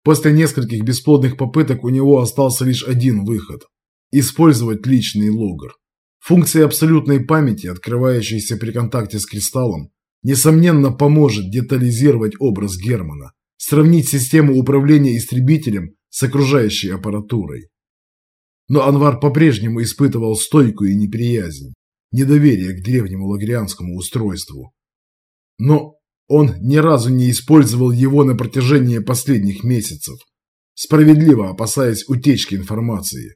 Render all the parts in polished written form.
После нескольких бесплодных попыток у него остался лишь один выход – использовать личный логр. Функция абсолютной памяти, открывающаяся при контакте с кристаллом, несомненно поможет детализировать образ Германа, сравнить систему управления истребителем с окружающей аппаратурой. Но Анвар по-прежнему испытывал стойкую неприязнь, недоверие к древнему лагрианскому устройству. Но он ни разу не использовал его на протяжении последних месяцев, справедливо опасаясь утечки информации.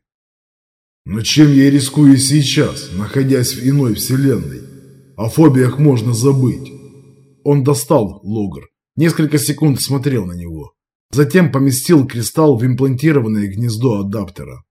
Но чем я рискую сейчас, находясь в иной вселенной? О фобиях можно забыть. Он достал логр, несколько секунд смотрел на него, затем поместил кристалл в имплантированное гнездо адаптера.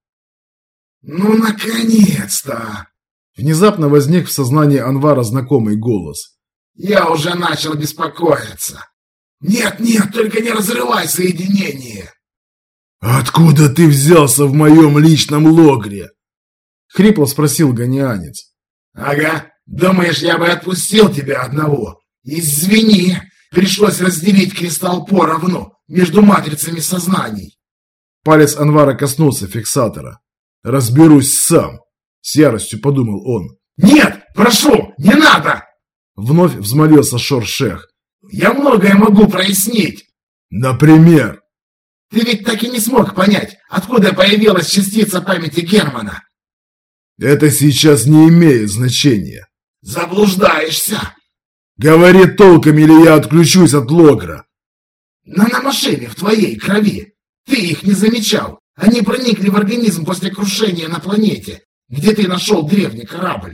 «Ну, наконец-то!» Внезапно возник в сознании Анвара знакомый голос. «Я уже начал беспокоиться. Нет, только не разрывай соединение!» «Откуда ты взялся в моем личном логре?» Хрипло спросил гонианец. «Ага, думаешь, я бы отпустил тебя одного? Извини, пришлось разделить кристалл поровну между матрицами сознаний». Палец Анвара коснулся фиксатора. «Разберусь сам», — с яростью подумал он. «Нет, прошу, не надо!» Вновь взмолился Шор-Шех. «Я многое могу прояснить». «Например?» «Ты ведь так и не смог понять, откуда появилась частица памяти Германа». «Это сейчас не имеет значения». «Заблуждаешься». «Говори толком, или я отключусь от логра». «Наномашины в твоей крови. Ты их не замечал. Они проникли в организм после крушения на планете, где ты нашел древний корабль».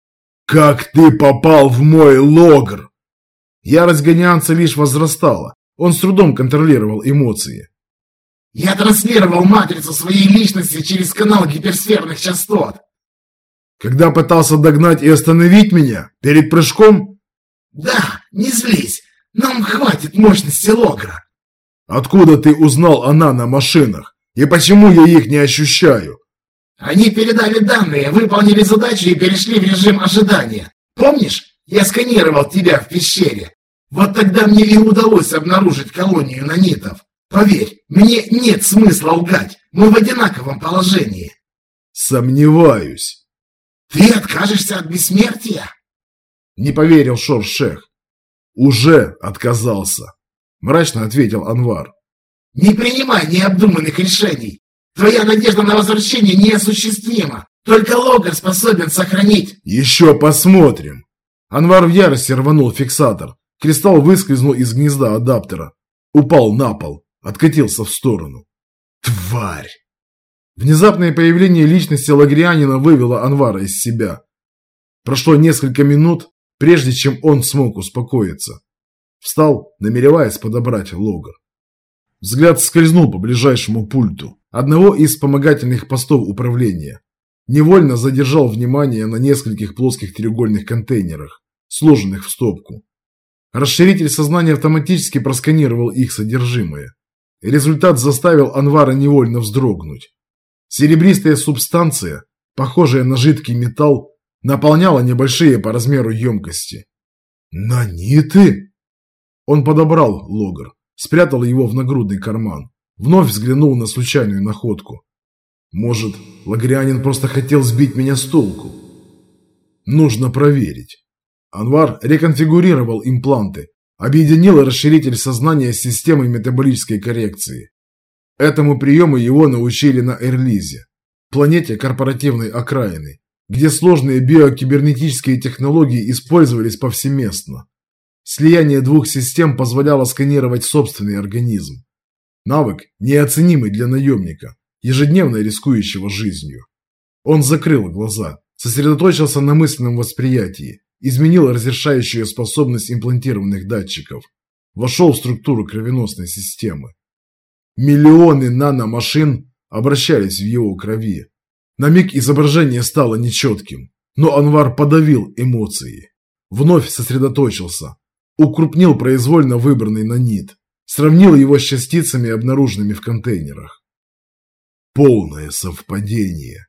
«Как ты попал в мой логр?» Ярость гонианца лишь возрастала. Он с трудом контролировал эмоции. «Я транслировал матрицу своей личности через канал гиперсферных частот». «Когда пытался догнать и остановить меня? Перед прыжком?» «Да, не злись. Нам хватит мощности логра». «Откуда ты узнал о наномашинах? И почему я их не ощущаю?» «Они передали данные, выполнили задачу и перешли в режим ожидания. Помнишь, я сканировал тебя в пещере? Вот тогда мне и удалось обнаружить колонию нанитов. Поверь, мне нет смысла лгать. Мы в одинаковом положении». «Сомневаюсь». «Ты откажешься от бессмертия?» Не поверил Шор-Шех. «Уже отказался», мрачно ответил Анвар. «Не принимай необдуманных решений. Твоя надежда на возвращение неосуществима. Только логр способен сохранить». «Еще посмотрим». Анвар в ярости рванул фиксатор. Кристалл выскользнул из гнезда адаптера. Упал на пол. Откатился в сторону. «Тварь!» Внезапное появление личности лагрианина вывело Анвара из себя. Прошло несколько минут, прежде чем он смог успокоиться. Встал, намереваясь подобрать логр. Взгляд скользнул по ближайшему пульту, одного из вспомогательных постов управления. Невольно задержал внимание на нескольких плоских треугольных контейнерах, сложенных в стопку. Расширитель сознания автоматически просканировал их содержимое. Результат заставил Анвара невольно вздрогнуть. Серебристая субстанция, похожая на жидкий металл, наполняла небольшие по размеру емкости. «Наниты?» Он подобрал логр, спрятал его в нагрудный карман, вновь взглянул на случайную находку. «Может, лагрианин просто хотел сбить меня с толку?» «Нужно проверить». Анвар реконфигурировал импланты, объединил расширитель сознания с системой метаболической коррекции. Этому приему его научили на Эрлизе, планете корпоративной окраины, где сложные биокибернетические технологии использовались повсеместно. Слияние двух систем позволяло сканировать собственный организм. Навык, неоценимый для наемника, ежедневно рискующего жизнью. Он закрыл глаза, сосредоточился на мысленном восприятии, изменил разрешающую способность имплантированных датчиков, вошел в структуру кровеносной системы. Миллионы наномашин обращались в его крови. На миг изображение стало нечетким, но Анвар подавил эмоции. Вновь сосредоточился, укрупнил произвольно выбранный нанит, сравнил его с частицами, обнаруженными в контейнерах. Полное совпадение.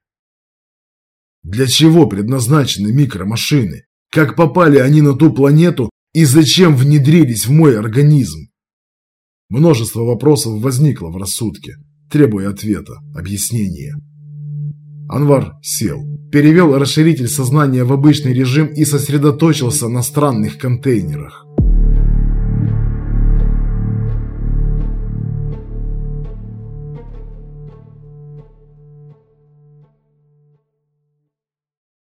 Для чего предназначены микромашины? Как попали они на ту планету и зачем внедрились в мой организм? Множество вопросов возникло в рассудке, требуя ответа, объяснения. Анвар сел, перевел расширитель сознания в обычный режим и сосредоточился на странных контейнерах.